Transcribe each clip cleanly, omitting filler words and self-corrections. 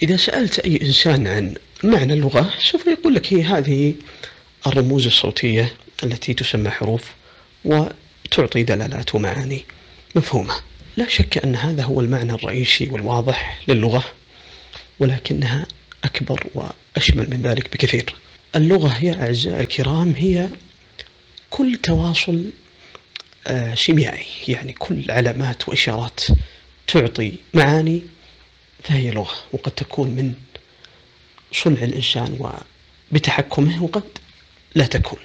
إذا سألت أي إنسان عن معنى اللغة سوف يقول لك هي هذه الرموز الصوتية التي تسمى حروف وتعطي دلالات ومعاني مفهومة. لا شك أن هذا هو المعنى الرئيسي والواضح للغة، ولكنها أكبر وأشمل من ذلك بكثير. اللغة يا أعزائي الكرام هي كل تواصل سيميائي، يعني كل علامات وإشارات تعطي معاني فهي لغة، وقد تكون من صنع الإنسان وبتحكمه وقد لا تكون.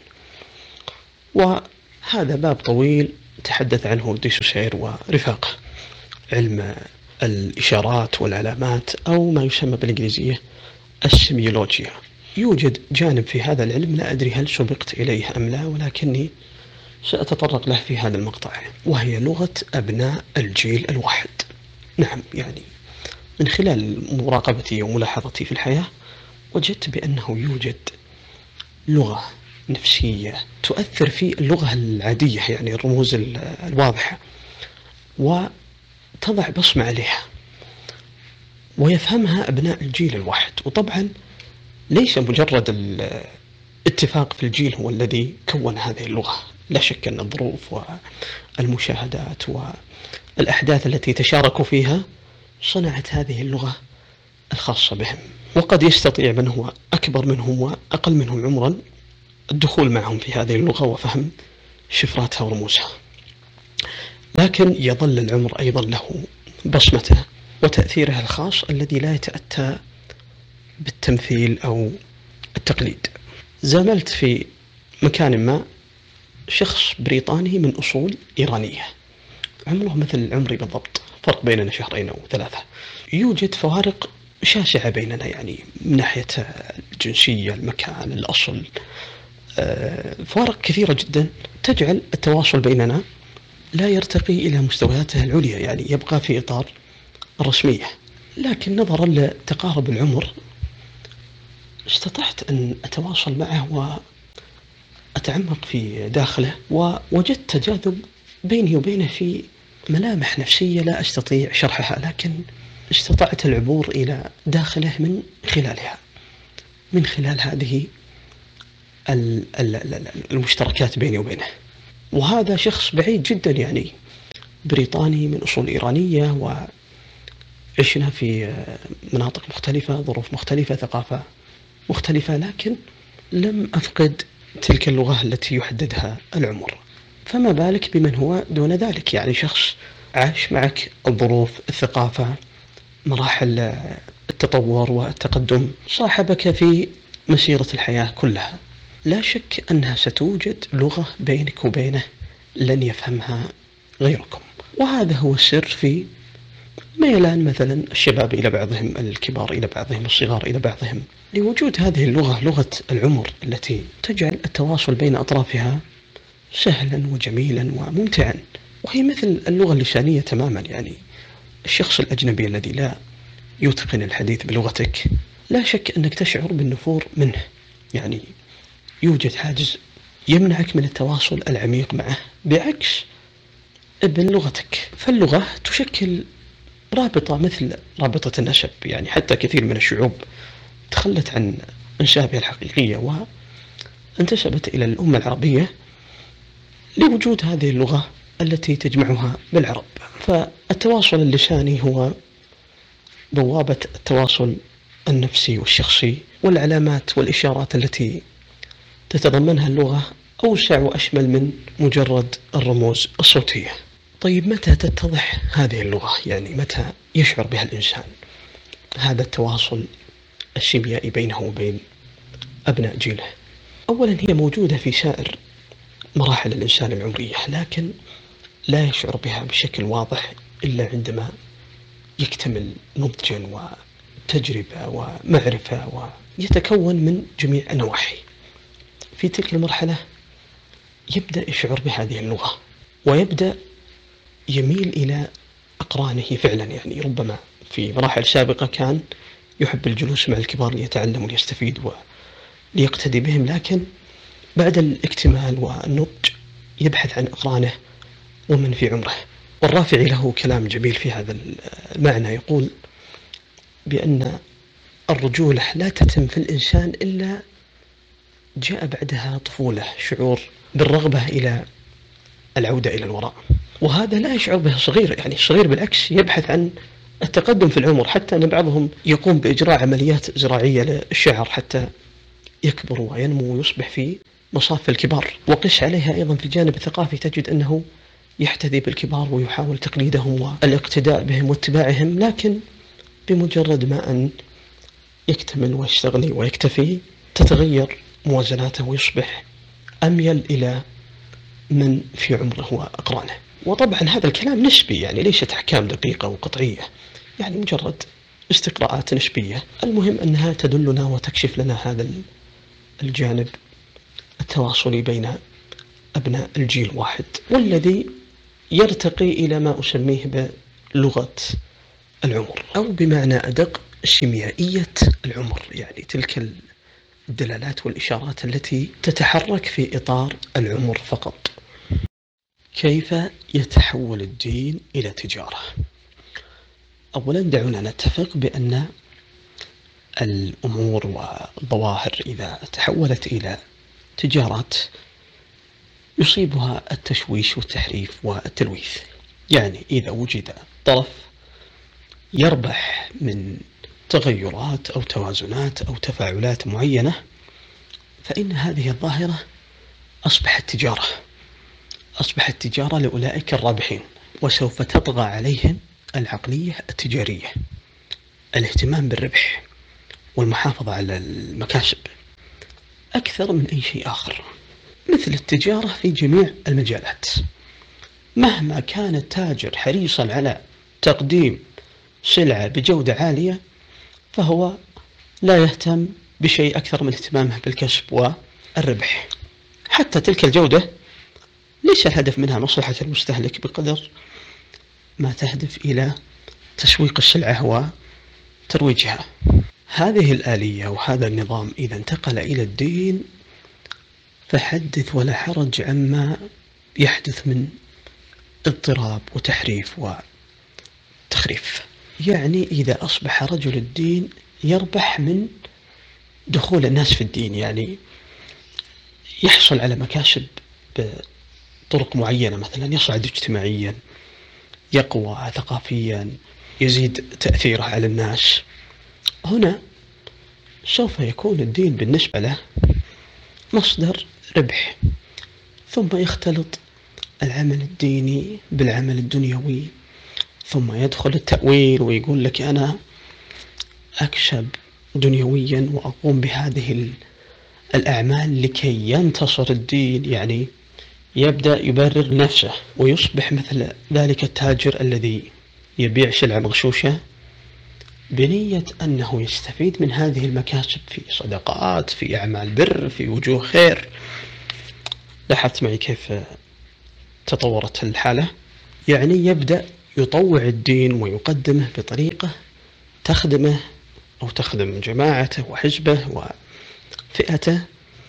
وهذا باب طويل تحدث عنه ديسوسير ورفاقه، علم الإشارات والعلامات أو ما يسمى بالإنجليزية السيميولوجيا. يوجد جانب في هذا العلم لا أدري هل سبقت إليه أم لا، ولكني سأتطرق له في هذا المقطع، وهي لغة أبناء الجيل الواحد. نعم، يعني من خلال مراقبتي وملاحظتي في الحياة وجدت بأنه يوجد لغة نفسية تؤثر في اللغة العادية، يعني الرموز الواضحة، وتضع بصمة عليها ويفهمها أبناء الجيل الواحد. وطبعا ليس مجرد الاتفاق في الجيل هو الذي كون هذه اللغة، لا شك أن الظروف والمشاهدات والأحداث التي تشاركوا فيها صنعت هذه اللغة الخاصة بهم. وقد يستطيع من هو أكبر منهم وأقل منهم عمرا الدخول معهم في هذه اللغة وفهم شفراتها ورموزها، لكن يظل العمر أيضا له بصمته وتأثيره الخاص الذي لا يتأتى بالتمثيل أو التقليد. زاملت في مكان ما شخص بريطاني من أصول إيرانية، عمره مثل عمري بالضبط، فرق بيننا 2 أو 3. يوجد فوارق شاسعة بيننا، يعني من ناحية الجنسية، المكان، الأصل، فوارق كثيرة جدا تجعل التواصل بيننا لا يرتقي إلى مستوياته العليا، يعني يبقى في إطار الرسمية. لكن نظرا لتقارب العمر استطعت أن أتواصل معه وأتعمق في داخله، ووجدت تجاذب بيني وبينه في ملامح نفسية لا أستطيع شرحها، لكن استطعت العبور إلى داخله من خلال هذه المشتركات بيني وبينه. وهذا شخص بعيد جدا، يعني بريطاني من أصول إيرانية، وعشنا في مناطق مختلفة، ظروف مختلفة، ثقافة مختلفة، لكن لم أفقد تلك اللغة التي يحددها العمر. فما بالك بمن هو دون ذلك، يعني شخص عاش معك الظروف، الثقافة، مراحل التطور والتقدم، صاحبك في مسيرة الحياة كلها. لا شك أنها ستوجد لغة بينك وبينه لن يفهمها غيركم. وهذا هو السر في ميلان مثلا الشباب إلى بعضهم، الكبار إلى بعضهم، الصغار إلى بعضهم، لوجود هذه اللغة، لغة العمر، التي تجعل التواصل بين أطرافها سهلا وجميلا وممتعا. وهي مثل اللغة اللسانية تماما، يعني الشخص الأجنبي الذي لا يتقن الحديث بلغتك لا شك أنك تشعر بالنفور منه، يعني يوجد حاجز يمنعك من التواصل العميق معه، بعكس ابن لغتك. فاللغة تشكل رابطة مثل رابطة النسب، يعني حتى كثير من الشعوب تخلت عن أنسابها الحقيقية وانتسبت إلى الأمة العربية لوجود هذه اللغة التي تجمعها بالعرب. فالتواصل اللساني هو بوابة التواصل النفسي والشخصي، والعلامات والإشارات التي تتضمنها اللغة أوسع وأشمل من مجرد الرموز الصوتية. طيب متى تتضح هذه اللغة؟ يعني متى يشعر بها الإنسان هذا التواصل السيميائي بينه وبين أبناء جيله؟ أولا هي موجودة في سائر مراحل الإنسان العمرية، لكن لا يشعر بها بشكل واضح إلا عندما يكتمل نضجا وتجربة ومعرفة ويتكون من جميع النواحي. في تلك المرحلة يبدأ يشعر بهذه اللغة ويبدأ يميل إلى أقرانه فعلا، يعني ربما في مراحل سابقة كان يحب الجلوس مع الكبار ليتعلم وليستفيد وليقتدي بهم، لكن بعد الاكتمال والنضج يبحث عن أقرانه ومن في عمره. والرافعي له كلام جميل في هذا المعنى، يقول بأن الرجولة لا تتم في الإنسان إلا جاء بعدها طفولة، شعور بالرغبة إلى العودة إلى الوراء، وهذا لا يشعر به الصغير. يعني الصغير بالعكس يبحث عن التقدم في العمر، حتى أن بعضهم يقوم بإجراء عمليات زراعية للشعر حتى يكبر وينمو ويصبح في مصاف الكبار. وقس عليها أيضا في الجانب الثقافي، تجد أنه يحتذي بالكبار ويحاول تقليدهم والاقتداء بهم واتباعهم، لكن بمجرد ما أن يكتمل ويستغني ويكتفي تتغير موازناته ويصبح أميل إلى من في عمره وأقرانه. وطبعا هذا الكلام نسبي، يعني ليست أحكام دقيقة وقطعية، يعني مجرد استقراءات نسبية. المهم أنها تدلنا وتكشف لنا هذا الجانب التواصلي بين أبناء الجيل واحد، والذي يرتقي إلى ما أسميه بلغة العمر، أو بمعنى أدق سيميائية العمر، يعني تلك الدلالات والإشارات التي تتحرك في إطار العمر فقط. كيف يتحول الدين إلى تجارة؟ أولا دعونا نتفق بأن الأمور والظواهر إذا تحولت إلى تجارات يصيبها التشويش والتحريف والتلويث. يعني إذا وجد طرف يربح من تغيرات أو توازنات أو تفاعلات معينة، فإن هذه الظاهرة أصبحت تجارة لأولئك الرابحين، وسوف تطغى عليهم العقلية التجارية، الاهتمام بالربح والمحافظة على المكاسب أكثر من أي شيء آخر، مثل التجارة في جميع المجالات. مهما كان التاجر حريصا على تقديم سلعة بجودة عالية، فهو لا يهتم بشيء أكثر من اهتمامه بالكسب والربح. حتى تلك الجودة ليس الهدف منها مصلحة المستهلك بقدر ما تهدف إلى تسويق السلعة وترويجها. هذه الآلية وهذا النظام إذا انتقل إلى الدين فحدث ولا حرج عما يحدث من اضطراب وتحريف وتخريف. يعني إذا أصبح رجل الدين يربح من دخول الناس في الدين، يعني يحصل على مكاسب بطرق معينة، مثلا يصعد اجتماعيا، يقوى ثقافيا، يزيد تأثيره على الناس، هنا سوف يكون الدين بالنسبة له مصدر ربح. ثم يختلط العمل الديني بالعمل الدنيوي، ثم يدخل التأويل ويقول لك أنا أكسب دنيويا وأقوم بهذه الأعمال لكي ينتصر الدين. يعني يبدأ يبرر نفسه ويصبح مثل ذلك التاجر الذي يبيع سلعة مغشوشة بنية أنه يستفيد من هذه المكاسب في صدقات، في أعمال بر، في وجوه خير. لاحظت معي كيف تطورت الحالة؟ يعني يبدأ يطوع الدين ويقدمه بطريقة تخدمه أو تخدم جماعته وحزبه وفئته،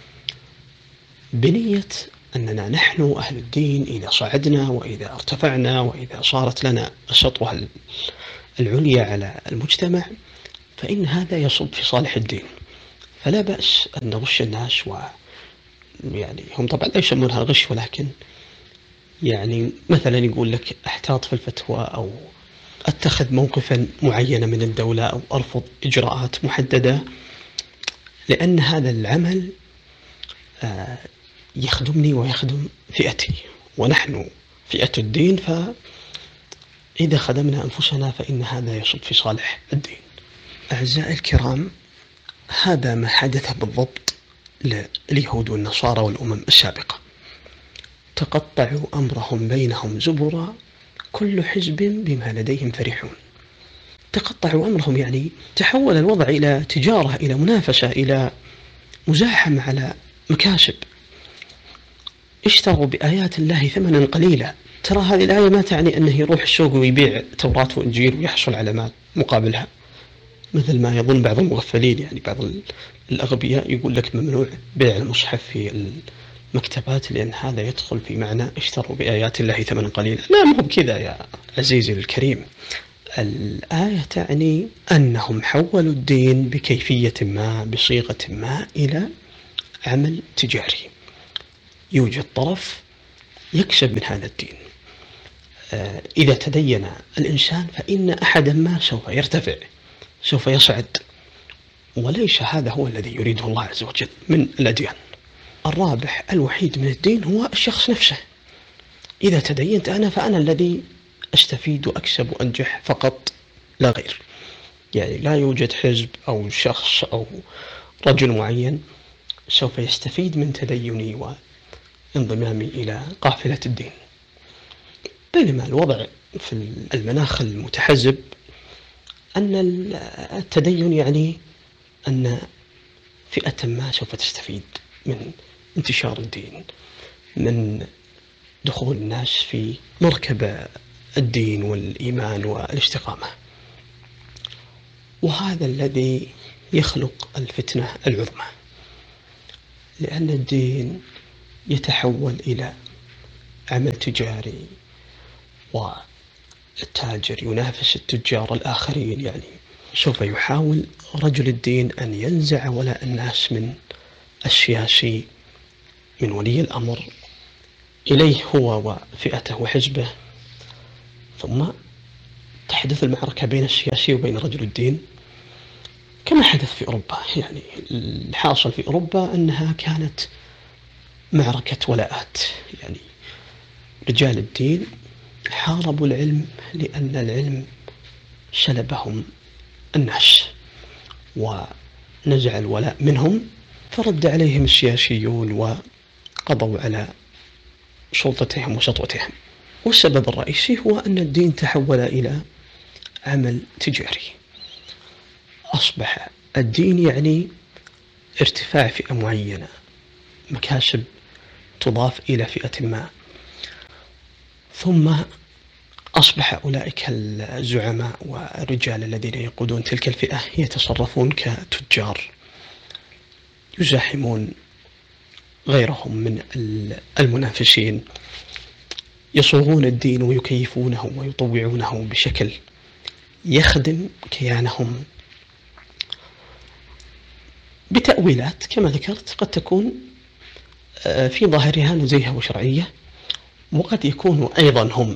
بنية أننا نحن أهل الدين إذا صعدنا وإذا ارتفعنا وإذا صارت لنا السطوة العليا على المجتمع فإن هذا يصب في صالح الدين. فلا بأس أن نغش الناس، يعني هم طبعا لا يسمونها غش، ولكن يعني مثلا يقول لك احتاط في الفتوى أو اتخذ موقفا معينا من الدولة أو أرفض إجراءات محددة، لأن هذا العمل يخدمني ويخدم فئتي، ونحن فئة الدين، فإذا خدمنا أنفسنا فإن هذا يصب في صالح الدين. أعزائي الكرام، هذا ما حدث بالضبط لليهود والنصارى والأمم السابقة. تقطعوا أمرهم بينهم زبرا، كل حزب بما لديهم فرحون. تقطعوا أمرهم، يعني تحول الوضع إلى تجارة، إلى منافسة، إلى مزاحمة على مكاسب. اشتروا بآيات الله ثمنا قليلا. ترى هذه الآية ما تعني أنه يروح السوق ويبيع توراة وإنجيل ويحصل على مال مقابلها، مثل ما يظن بعض المغفلين. يعني بعض الأغبياء يقول لك ممنوع بيع المصحف في المكتبات لأن هذا يدخل في معنى اشتروا بآيات الله ثمنا قليلا. لا، مو بكذا يا عزيزي الكريم. الآية تعني أنهم حولوا الدين بكيفية ما بصيغة ما إلى عمل تجاري، يوجد طرف يكسب من هذا الدين. إذا تدين الإنسان فإن أحدا ما سوف يرتفع، سوف يصعد، وليس هذا هو الذي يريده الله عز وجل من الأديان. الرابح الوحيد من الدين هو الشخص نفسه. إذا تدينت أنا فأنا الذي أستفيد وأكسب وأنجح فقط لا غير. يعني لا يوجد حزب أو شخص أو رجل معين سوف يستفيد من تديني وانضمامي إلى قافلة الدين. بينما الوضع في المناخ المتحزب أن التدين يعني أن فئة ما سوف تستفيد من انتشار الدين، من دخول الناس في مركب الدين والإيمان والاستقامة، وهذا الذي يخلق الفتنة العظمى، لأن الدين يتحول إلى عمل تجاري، والتاجر ينافس التجار الآخرين. يعني سوف يحاول رجل الدين أن ينزع ولاء الناس من السياسي، من ولي الأمر، إليه هو وفئته وحزبه، ثم تحدث المعركة بين السياسي وبين رجل الدين كما حدث في أوروبا. يعني الحاصل في أوروبا أنها كانت معركة ولاءات، يعني رجال الدين حاربوا العلم لأن العلم سلبهم الناس ونزع الولاء منهم، فرد عليهم السياسيون وقضوا على سلطتهم وسطوتهم. والسبب الرئيسي هو أن الدين تحول إلى عمل تجاري. أصبح الدين يعني ارتفاع فئة معينة، مكاسب تضاف إلى فئة ما، ثم أصبح أولئك الزعماء والرجال الذين يقودون تلك الفئة يتصرفون كتجار، يزاحمون غيرهم من المنافسين، يصوغون الدين ويكيفونه ويطوعونه بشكل يخدم كيانهم بتأويلات كما ذكرت قد تكون في ظاهرها نزيهة وشرعية، وقد يكونوا أيضا هم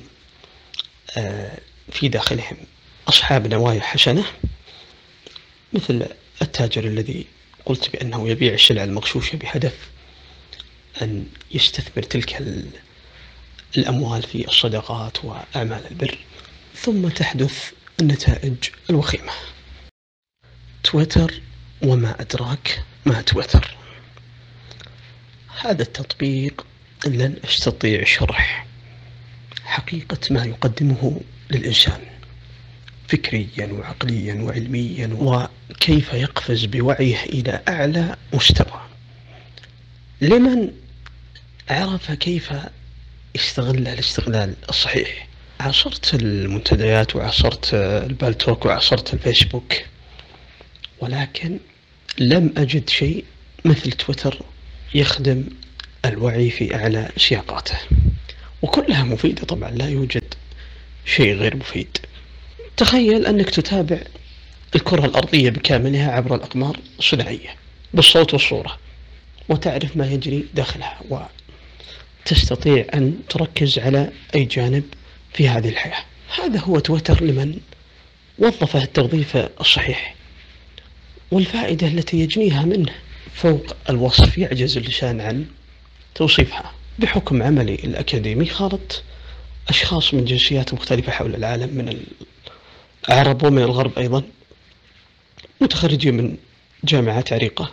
في داخلهم أصحاب نوايا حسنة، مثل التاجر الذي قلت بأنه يبيع السلع المغشوشة بهدف أن يستثمر تلك الأموال في الصدقات وأعمال البر، ثم تحدث النتائج الوخيمة. تويتر وما أدراك ما تويتر. هذا التطبيق لن أستطيع شرح حقيقة ما يقدمه للإنسان فكريا وعقليا وعلميا، وكيف يقفز بوعيه إلى أعلى مستوى لمن عرف كيف يستغلها الاستغلال الصحيح. عصرت المنتديات وعصرت البالتوك وعصرت الفيسبوك، ولكن لم أجد شيء مثل تويتر يخدم الوعي في أعلى سياقاته، وكلها مفيدة طبعا، لا يوجد شيء غير مفيد. تخيل أنك تتابع الكرة الأرضية بكاملها عبر الأقمار الصناعية بالصوت والصورة، وتعرف ما يجري داخلها، وتستطيع أن تركز على أي جانب في هذه الحياة. هذا هو تويتر لمن وظفه التوظيف الصحيح، والفائدة التي يجنيها منه فوق الوصف، يعجز اللسان عن توصيفها. بحكم عملي الأكاديمي خالط أشخاص من جنسيات مختلفة حول العالم، من العرب ومن الغرب أيضا، متخرجين من جامعات عريقة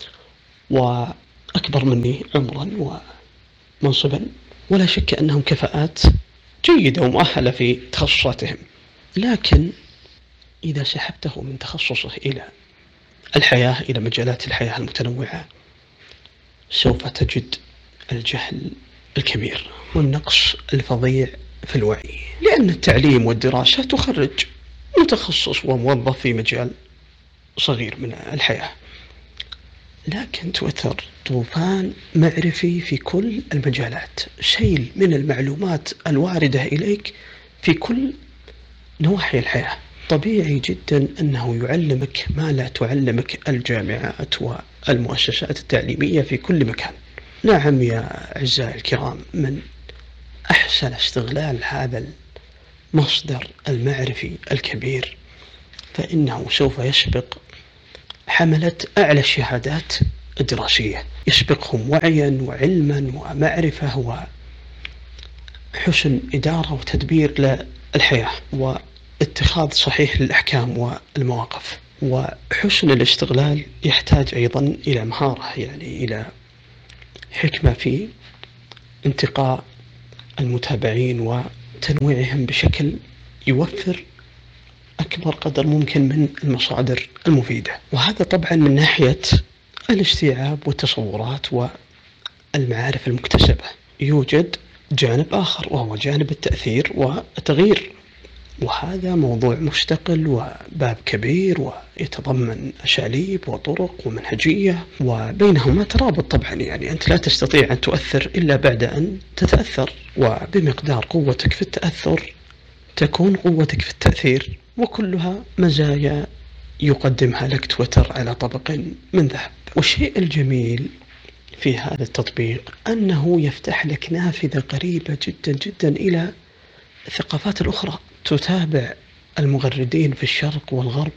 وأكبر مني عمرا ومنصبا، ولا شك أنهم كفاءات جيدة ومؤهلة في تخصصاتهم. لكن إذا سحبته من تخصصه إلى الحياة، إلى مجالات الحياة المتنوعة، سوف تجد الجهل الكبير والنقص الفظيع في الوعي، لأن التعليم والدراسة تخرج متخصص وموظف في مجال صغير من الحياة، لكن تويتر طوفان معرفي في كل المجالات، سيل من المعلومات الواردة إليك في كل نواحي الحياة. طبيعي جدا أنه يعلمك ما لا تعلمك الجامعات والمؤسسات التعليمية في كل مكان. نعم يا أعزائي الكرام، من أحسن استغلال هذا المصدر المعرفي الكبير فإنه سوف يسبق حملة أعلى الشهادات الدراسية، يسبقهم وعيا وعلما ومعرفة وحسن إدارة وتدبير للحياة واتخاذ صحيح للأحكام والمواقف. وحسن الاستغلال يحتاج أيضا إلى مهارة، يعني إلى حكمة في انتقاء المتابعين وتنويعهم بشكل يوفر أكبر قدر ممكن من المصادر المفيدة. وهذا طبعا من ناحية الاستيعاب والتصورات والمعارف المكتسبة. يوجد جانب آخر وهو جانب التأثير والتغيير، وهذا موضوع مستقل وباب كبير ويتضمن أساليب وطرق ومنهجية وبينهما ترابط. طبعا يعني أنت لا تستطيع أن تؤثر إلا بعد أن تتأثر، وبمقدار قوتك في التأثر تكون قوتك في التأثير، وكلها مزايا يقدمها لك تويتر على طبق من ذهب. والشيء الجميل في هذا التطبيق أنه يفتح لك نافذة قريبة جدا جدا إلى الثقافات الأخرى. تتابع المغردين في الشرق والغرب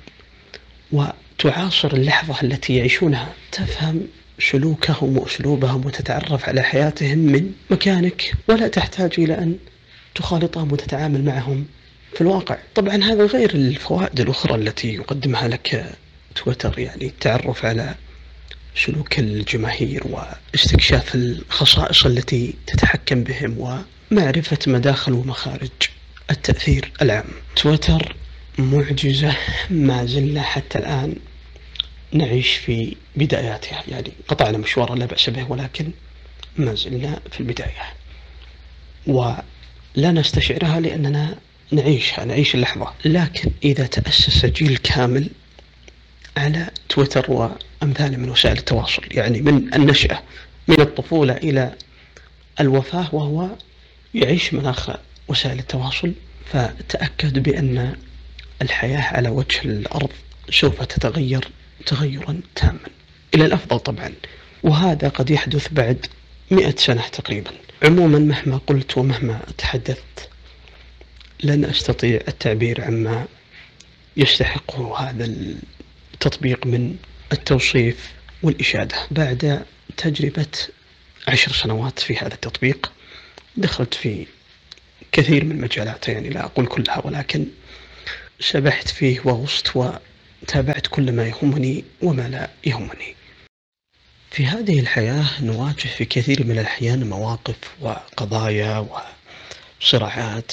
وتعاصر اللحظة التي يعيشونها، تفهم سلوكهم وأسلوبهم وتتعرف على حياتهم من مكانك، ولا تحتاج إلى أن تخالطهم وتتعامل معهم في الواقع. طبعا هذا غير الفوائد الأخرى التي يقدمها لك تويتر، يعني التعرف على سلوك الجماهير واستكشاف الخصائص التي تتحكم بهم ومعرفة مداخل ومخارج التأثير العام. تويتر معجزة ما زلنا حتى الآن نعيش في بداياتها، يعني قطعنا مشوارا لا بأس به، ولكن ما زلنا في البداية ولا نستشعرها لأننا نعيش اللحظة. لكن إذا تأسس جيل كامل على تويتر وأمثاله من وسائل التواصل، يعني من النشأة من الطفولة إلى الوفاة وهو يعيش مناخ وسائل التواصل، فتأكد بأن الحياة على وجه الأرض سوف تتغير تغيرا تاما إلى الأفضل طبعا، وهذا قد يحدث بعد 100 سنة تقريبا. عموما مهما قلت ومهما تحدثت لن أستطيع التعبير عما يستحقه هذا التطبيق من التوصيف والإشادة. بعد تجربة 10 سنوات في هذا التطبيق دخلت في كثير من مجالاته، يعني لا أقول كلها، ولكن سبحت فيه وغصت وتابعت كل ما يهمني وما لا يهمني. في هذه الحياة نواجه في كثير من الأحيان مواقف وقضايا وصراعات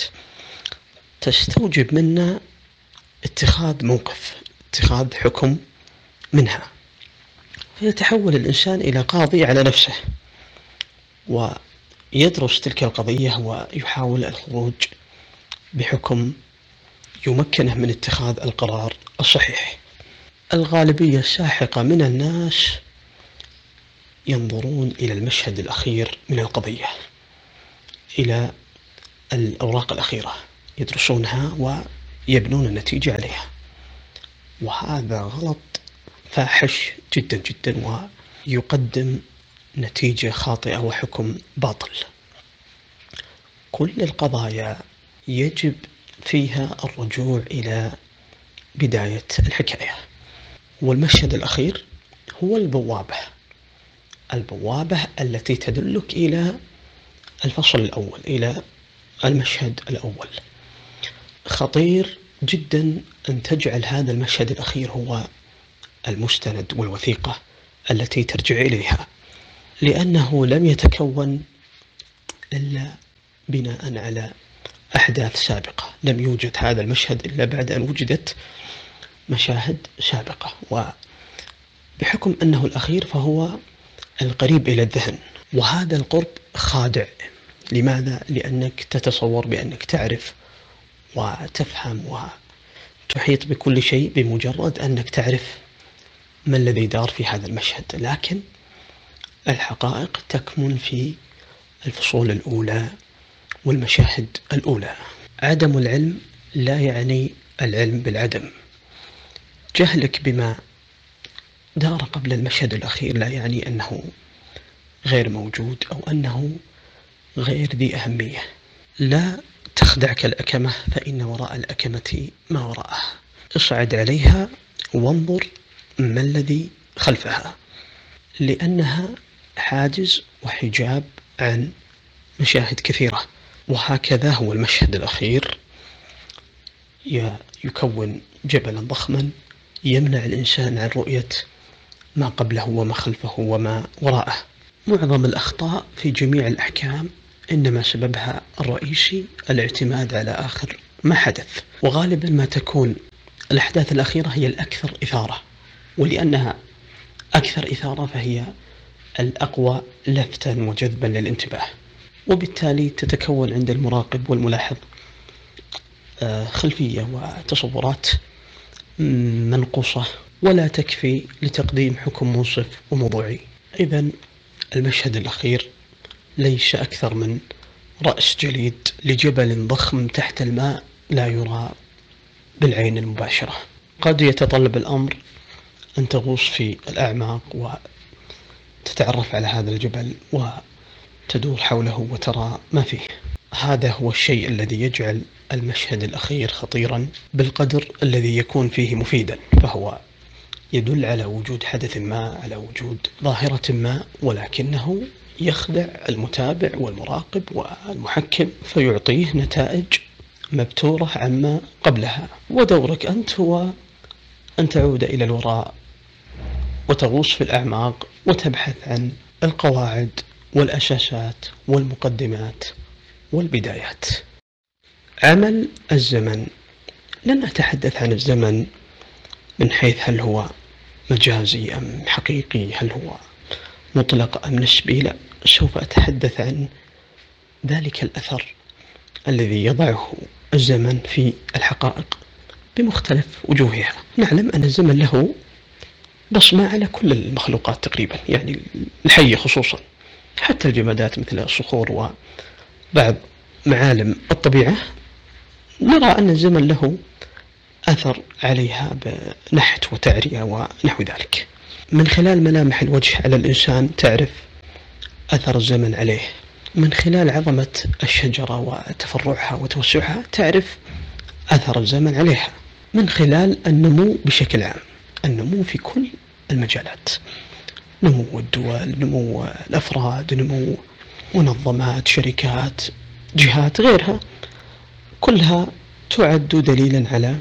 تستوجب منا اتخاذ موقف، اتخاذ حكم منها، فيتحول الإنسان إلى قاضي على نفسه ويدرس تلك القضية ويحاول الخروج بحكم يمكنه من اتخاذ القرار الصحيح. الغالبية الساحقة من الناس ينظرون إلى المشهد الأخير من القضية، إلى الأوراق الأخيرة، يدرسونها ويبنون النتيجة عليها، وهذا غلط فاحش جدا جدا ويقدم نتيجة خاطئة وحكم باطل. كل القضايا يجب فيها الرجوع إلى بداية الحكاية، والمشهد الأخير هو البوابة التي تدلك إلى الفصل الأول، إلى المشهد الأول. خطير جدا أن تجعل هذا المشهد الأخير هو المستند والوثيقة التي ترجع إليها، لأنه لم يتكون إلا بناء على أحداث سابقة. لم يوجد هذا المشهد إلا بعد أن وجدت مشاهد سابقة، وبحكم أنه الأخير فهو القريب إلى الذهن، وهذا القرب خادع. لماذا؟ لأنك تتصور بأنك تعرف وتفهم وتحيط بكل شيء بمجرد أنك تعرف ما الذي دار في هذا المشهد، لكن الحقائق تكمن في الفصول الأولى والمشاهد الأولى. عدم العلم لا يعني العلم بالعدم. جهلك بما دار قبل المشهد الأخير لا يعني أنه غير موجود أو أنه غير ذي أهمية. لا تخدعك الأكمة، فإن وراء الأكمة ما وراءها. اصعد عليها وانظر ما الذي خلفها، لأنها حاجز وحجاب عن مشاهد كثيرة. وهكذا هو المشهد الأخير، يكون جبلا ضخما يمنع الإنسان عن رؤية ما قبله وما خلفه وما وراءه. معظم الأخطاء في جميع الأحكام إنما سببها الرئيسي الاعتماد على آخر ما حدث، وغالبا ما تكون الأحداث الأخيرة هي الأكثر إثارة، ولأنها أكثر إثارة فهي الأقوى لفتا وجذبا للانتباه، وبالتالي تتكون عند المراقب والملاحظ خلفية وتصورات منقوصة ولا تكفي لتقديم حكم منصف وموضوعي. إذن المشهد الأخير ليس أكثر من رأس جليد لجبل ضخم تحت الماء لا يرى بالعين المباشرة. قد يتطلب الأمر أن تغوص في الأعماق وتتعرف على هذا الجبل وتدور حوله وترى ما فيه. هذا هو الشيء الذي يجعل المشهد الأخير خطيرا بالقدر الذي يكون فيه مفيدا، فهو يدل على وجود حدث ما، على وجود ظاهرة ما، ولكنه يخدع المتابع والمراقب والمحكم فيعطيه نتائج مبتورة عما قبلها. ودورك أنت هو أن تعود إلى الوراء وتغوص في الأعماق وتبحث عن القواعد والأساسات والمقدمات والبدايات. عمل الزمن، لن أتحدث عن الزمن من حيث هل هو مجازي أم حقيقي، هل هو مطلق أم نسبي، لا، سوف أتحدث عن ذلك الأثر الذي يضعه الزمن في الحقائق بمختلف وجوهها. نعلم أن الزمن له بصمة على كل المخلوقات تقريبا، يعني الحية خصوصا، حتى الجمادات مثل الصخور وبعض معالم الطبيعة نرى أن الزمن له أثر عليها بنحت وتعرية ونحو ذلك. من خلال ملامح الوجه على الإنسان تعرف أثر الزمن عليه، من خلال عظمة الشجرة وتفرعها وتوسعها تعرف أثر الزمن عليها، من خلال النمو بشكل عام، النمو في كل المجالات، نمو الدول، نمو الأفراد، نمو منظمات، شركات، جهات غيرها، كلها تعد دليلا على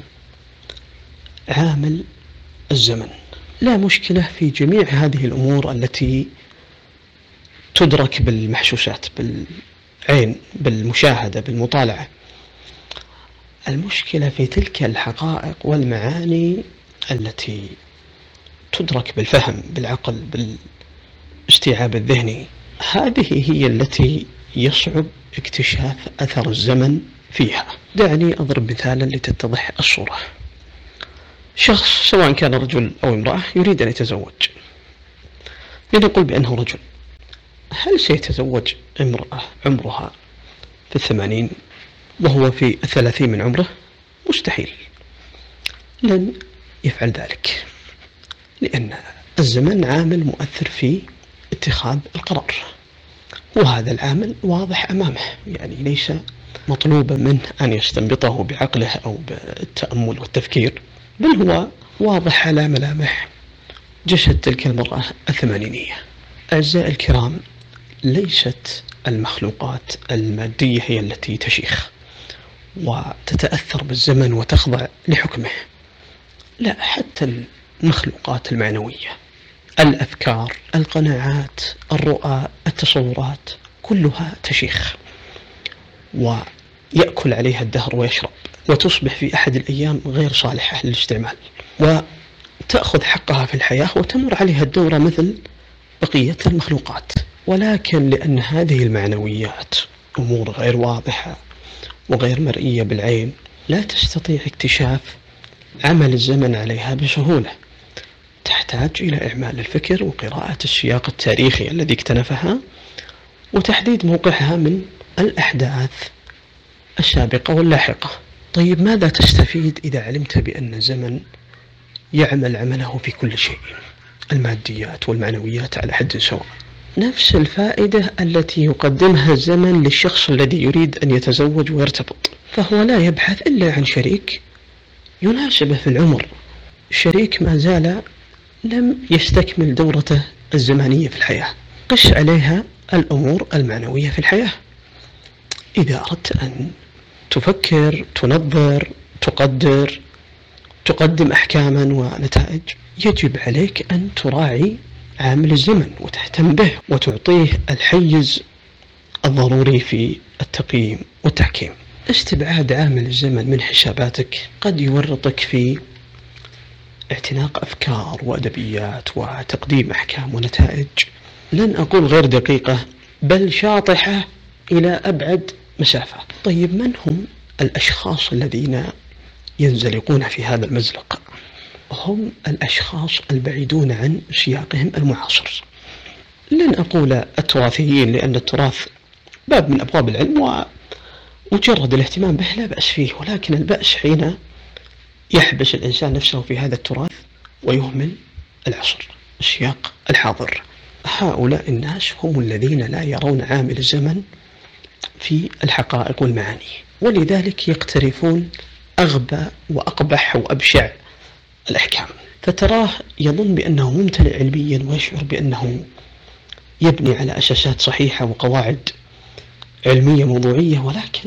عامل الزمن. لا مشكلة في جميع هذه الأمور التي تدرك بالمحسوسات، بالعين، بالمشاهدة، بالمطالعة. المشكلة في تلك الحقائق والمعاني التي تدرك بالفهم، بالعقل، بالاستيعاب الذهني. هذه هي التي يصعب اكتشاف أثر الزمن فيها. دعني أضرب مثالا لتتضح الصورة. شخص سواء كان رجل أو امرأة يريد أن يتزوج، لنقول بأنه رجل، هل سيتزوج امرأة عمرها في 80 وهو في 30 من عمره؟ مستحيل، لن يفعل ذلك، لأن الزمن عامل مؤثر في اتخاذ القرار، وهذا العامل واضح أمامه، يعني ليس مطلوبا منه أن يستنبطه بعقله أو بالتأمل والتفكير، بل هو واضح على ملامح جسد تلك المرأة الثمانينية. أعزائي الكرام، ليست المخلوقات المادية هي التي تشيخ وتتأثر بالزمن وتخضع لحكمه، لا، حتى المخلوقات المعنوية، الأفكار، القناعات، الرؤى، التصورات، كلها تشيخ ويأكل عليها الدهر ويشرب، وتصبح في أحد الأيام غير صالحة للاستعمال، وتأخذ حقها في الحياة وتمر عليها الدورة مثل بقية المخلوقات. ولكن لأن هذه المعنويات أمور غير واضحة وغير مرئية بالعين، لا تستطيع اكتشاف عمل الزمن عليها بسهولة، تحتاج إلى إعمال الفكر وقراءة السياق التاريخي الذي اكتنفها وتحديد موقعها من الأحداث السابقة واللاحقة. طيب ماذا تستفيد إذا علمت بأن الزمن يعمل عمله في كل شيء، الماديات والمعنويات على حد سواء؟ نفس الفائدة التي يقدمها الزمن للشخص الذي يريد أن يتزوج ويرتبط، فهو لا يبحث إلا عن شريك يناسبه في العمر، شريك ما زال لم يستكمل دورته الزمانية في الحياة. قش عليها الأمور المعنوية في الحياة. إذا أردت أن تفكر، تنظر، تقدر، تقدم أحكاما ونتائج، يجب عليك أن تراعي عامل الزمن وتهتم به وتعطيه الحيز الضروري في التقييم والتحكيم. استبعاد عامل الزمن من حساباتك قد يورطك في اعتناق أفكار وأدبيات وتقديم أحكام ونتائج لن أقول غير دقيقة بل شاطحة إلى أبعد مسافة. طيب من هم الأشخاص الذين ينزلقون في هذا المزلق؟ هم الأشخاص البعيدون عن سياقهم المعاصر. لن أقول التراثيين لأن التراث باب من أبواب العلم ومجرد الاهتمام به لا بأس فيه، ولكن البأس حين يحبس الإنسان نفسه في هذا التراث ويهمل العصر السياق الحاضر. هؤلاء الناس هم الذين لا يرون عامل الزمن في الحقائق والمعاني، ولذلك يقترفون أغبى وأقبح وأبشع الأحكام، فتراه يظن بأنه ممتلئ علميا ويشعر بأنه يبني على أساسات صحيحة وقواعد علمية موضوعية، ولكن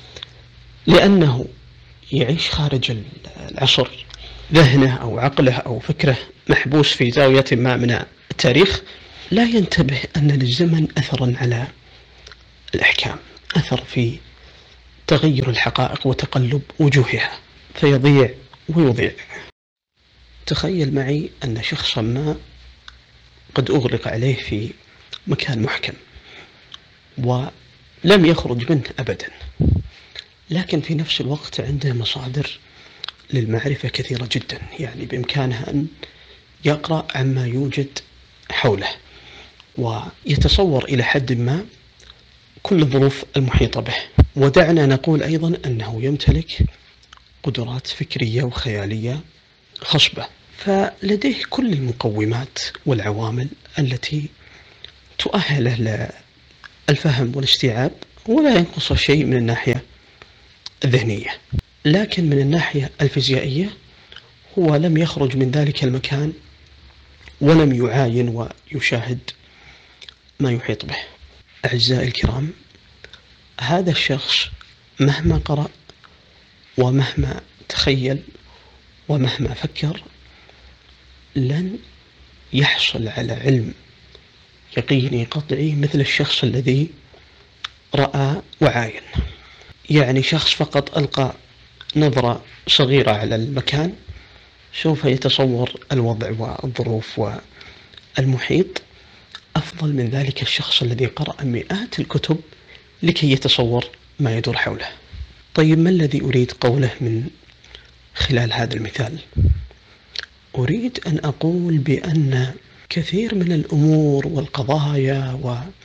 لأنه يعيش خارج العصر ذهنه أو عقله أو فكره محبوس في زاوية ما من التاريخ لا ينتبه أن للزمن أثرا على الأحكام، أثر في تغير الحقائق وتقلب وجوهها، فيضيع ويضيع. تخيل معي أن شخصا ما قد أغلق عليه في مكان محكم ولم يخرج منه أبدا، لكن في نفس الوقت عنده مصادر للمعرفة كثيرة جدا، يعني بإمكانه أن يقرأ عما يوجد حوله ويتصور إلى حد ما كل الظروف المحيطة به. ودعنا نقول أيضا أنه يمتلك قدرات فكرية وخيالية خصبة، فلديه كل المقومات والعوامل التي تؤهله للفهم والاستيعاب، ولا ينقص شيء من الناحية الذهنية، لكن من الناحية الفيزيائية هو لم يخرج من ذلك المكان ولم يعاين ويشاهد ما يحيط به. أعزائي الكرام، هذا الشخص مهما قرأ ومهما تخيل ومهما فكر لن يحصل على علم يقيني قطعي مثل الشخص الذي رأى وعاين. يعني شخص فقط ألقى نظرة صغيرة على المكان سوف يتصور الوضع والظروف والمحيط أفضل من ذلك الشخص الذي قرأ مئات الكتب لكي يتصور ما يدور حوله. طيب ما الذي أريد قوله من خلال هذا المثال؟ أريد أن أقول بأن كثير من الأمور والقضايا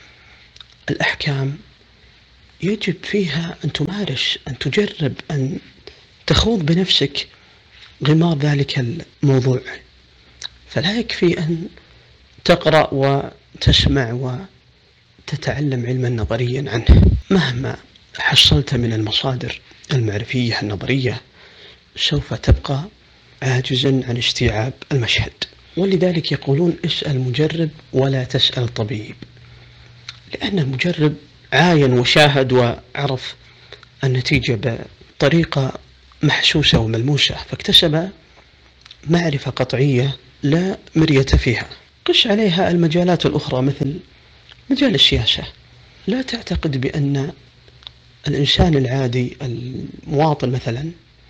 والأحكام يجب فيها أن تمارس، أن تجرب، أن تخوض بنفسك غمار ذلك الموضوع، فلا يكفي أن تقرأ وتسمع وتتعلم علما نظريا عنه. مهما حصلت من المصادر المعرفية النظرية سوف تبقى عاجزا عن استيعاب المشهد، ولذلك يقولون اسأل مجرب ولا تسأل طبيب، لأن المجرب عاين وشاهد وعرف النتيجة بطريقة محسوسة وملموسة، فاكتسب معرفة قطعية لا مرية فيها. قش عليها المجالات الأخرى مثل مجال السياسة. لا تعتقد بأن الإنسان العادي المواطن مثلا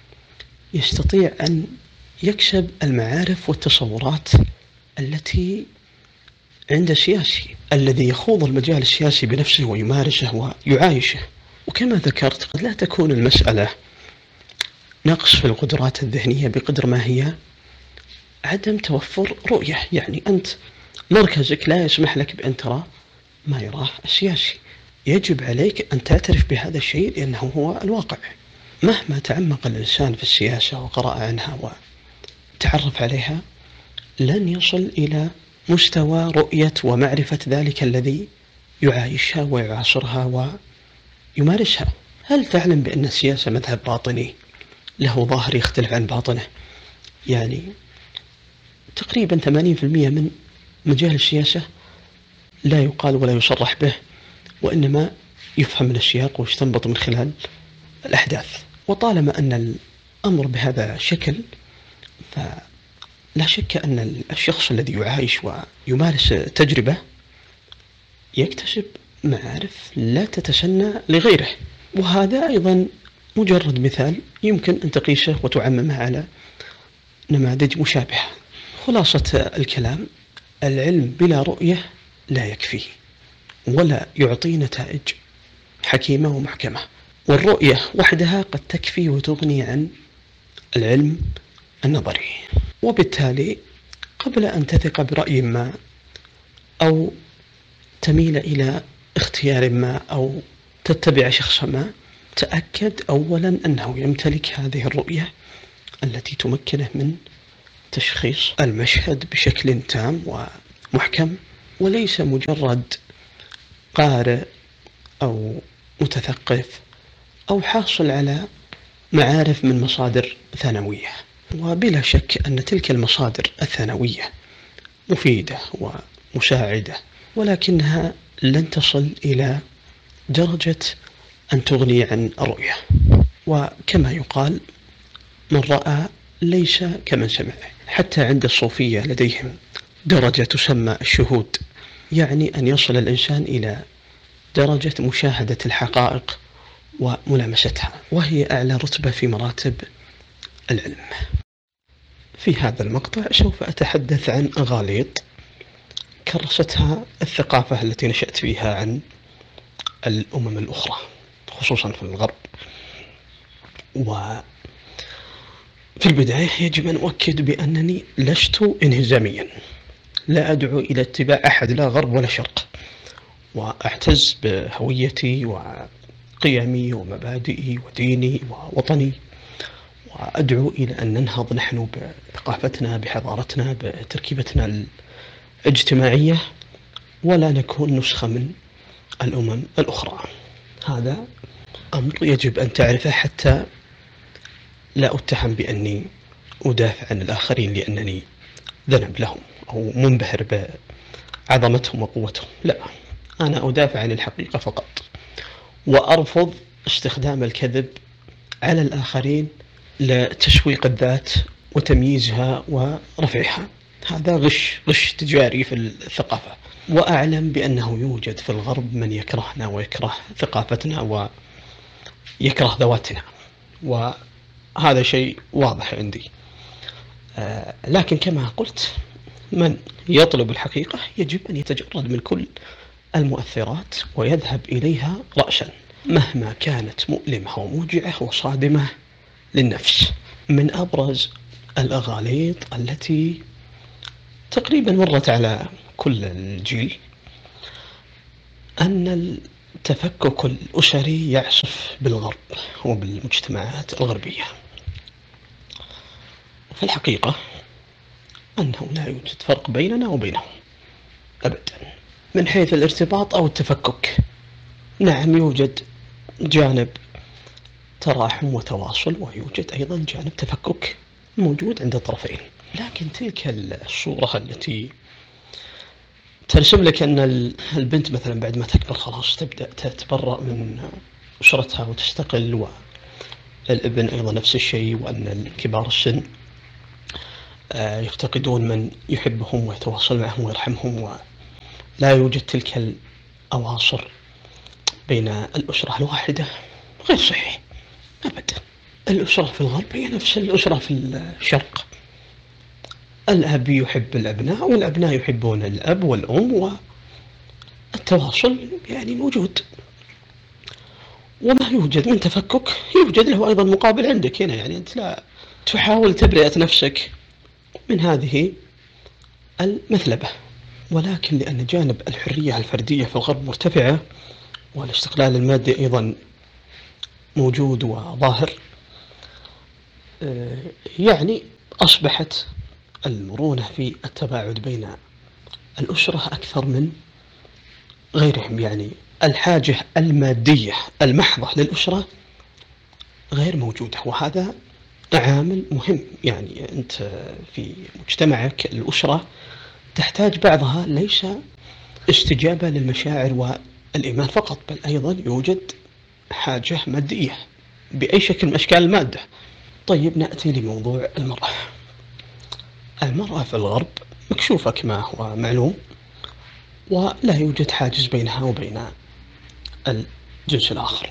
يستطيع أن يكسب المعارف والتصورات التي عند السياسي الذي يخوض المجال السياسي بنفسه ويمارسه ويعايشه. وكما ذكرت قد لا تكون المسألة نقص في القدرات الذهنية بقدر ما هي عدم توفر رؤية، يعني أنت مركزك لا يسمح لك بأن ترى ما يراه السياسي، يجب عليك أن تعترف بهذا الشيء لأنه هو الواقع. مهما تعمق الإنسان في السياسة وقرأ عنها وتعرف عليها لن يصل إلى مستوى رؤية ومعرفة ذلك الذي يعايشها ويعاصرها ويمارسها. هل تعلم بأن السياسة مذهب باطني له ظاهر يختلف عن باطنه؟ يعني تقريبا 80% من مجال السياسة لا يقال ولا يصرح به، وإنما يفهم من السياق ويستنبط من خلال الأحداث. وطالما أن الأمر بهذا الشكل فلا شك أن الشخص الذي يعايش ويمارس تجربة يكتسب معارف لا تتسنى لغيره. وهذا أيضا مجرد مثال يمكن أن تقيسه وتعممه على نماذج مشابهة. خلاصة الكلام: العلم بلا رؤية لا يكفي ولا يعطي نتائج حكيمة ومحكمة، والرؤية وحدها قد تكفي وتغني عن العلم النظري. وبالتالي قبل أن تثق برأي ما أو تميل إلى اختيار ما أو تتبع شخص ما، تأكد أولا أنه يمتلك هذه الرؤية التي تمكنه من تشخيص المشهد بشكل تام ومحكم، وليس مجرد قارئ أو متثقف أو حاصل على معارف من مصادر ثانوية. وبلا شك أن تلك المصادر الثانوية مفيدة ومساعدة، ولكنها لن تصل إلى درجة أن تغني عن الرؤية. وكما يقال: من رأى ليس كمن سمع. حتى عند الصوفية لديهم درجة تسمى الشهود، يعني أن يصل الإنسان إلى درجة مشاهدة الحقائق وملامستها، وهي أعلى رتبة في مراتب العلم. في هذا المقطع سوف أتحدث عن أغاليط كرستها الثقافة التي نشأت فيها عن الأمم الأخرى خصوصا في الغرب. وفي البداية يجب أن أؤكد بأنني لست انهزاميا، لا أدعو إلى اتباع أحد لا غرب ولا شرق، وأعتز بهويتي وقيمي ومبادئي وديني ووطني، وأدعو إلى أن ننهض نحن بثقافتنا بحضارتنا بتركيبتنا الاجتماعية، ولا نكون نسخة من الأمم الأخرى. هذا أمر يجب أن تعرفه حتى لا أتهم بأني أدافع عن الآخرين لأنني ذنب لهم أو منبهر بعظمتهم وقوتهم. لا، أنا أدافع عن الحقيقة فقط، وأرفض استخدام الكذب على الآخرين لتسويق الذات وتمييزها ورفعها. هذا غش تجاري في الثقافة. وأعلم بأنه يوجد في الغرب من يكرهنا ويكره ثقافتنا ويكره ذواتنا، وهذا شيء واضح عندي. لكن كما قلت، من يطلب الحقيقة يجب أن يتجرد من كل المؤثرات ويذهب إليها رأسا، مهما كانت مؤلمة وموجعة وصادمة للنفس. من أبرز الأغاليط التي تقريبا مرت على كل الجيل أن التفكك الأسري يعصف بالغرب وبالمجتمعات الغربية. في الحقيقة أنه لا يوجد فرق بيننا وبينهم أبدا من حيث الارتباط أو التفكك. نعم، يوجد جانب تراحم وتواصل، ويوجد أيضا جانب تفكك موجود عند الطرفين. لكن تلك الصورة التي ترسم لك أن البنت مثلا بعد ما تكبر خلاص تبدأ تتبرأ من أسرتها وتستقل، والابن أيضا نفس الشيء، وأن الكبار السن يفتقدون من يحبهم ويتواصل معهم ويرحمهم، ولا يوجد تلك الأواصر بين الأسرة الواحدة، غير صحيح أبدا. الأسرة في الغرب هي نفس الأسرة في الشرق. الأب يحب الأبناء والأبناء يحبون الأب والأم، والتواصل يعني موجود. وما يوجد من تفكك يوجد له أيضا مقابل عندك هنا. يعني أنت لا تحاول تبرئة نفسك من هذه المثلبة، ولكن لأن جانب الحرية الفردية في الغرب مرتفعة والاستقلال المادي أيضا موجود وظاهر، آه، يعني أصبحت المرونة في التباعد بين الأسرة أكثر من غيرهم، يعني الحاجة المادية المحضة للأسرة غير موجودة، وهذا عامل مهم. يعني أنت في مجتمعك الأسرة تحتاج بعضها ليس استجابة للمشاعر والإيمان فقط، بل أيضا يوجد حاجة مادية بأي شكل من أشكال المادة. طيب نأتي لموضوع المرأة. المرأة في الغرب مكشوفة كما هو معلوم، ولا يوجد حاجز بينها وبين الجنس الآخر.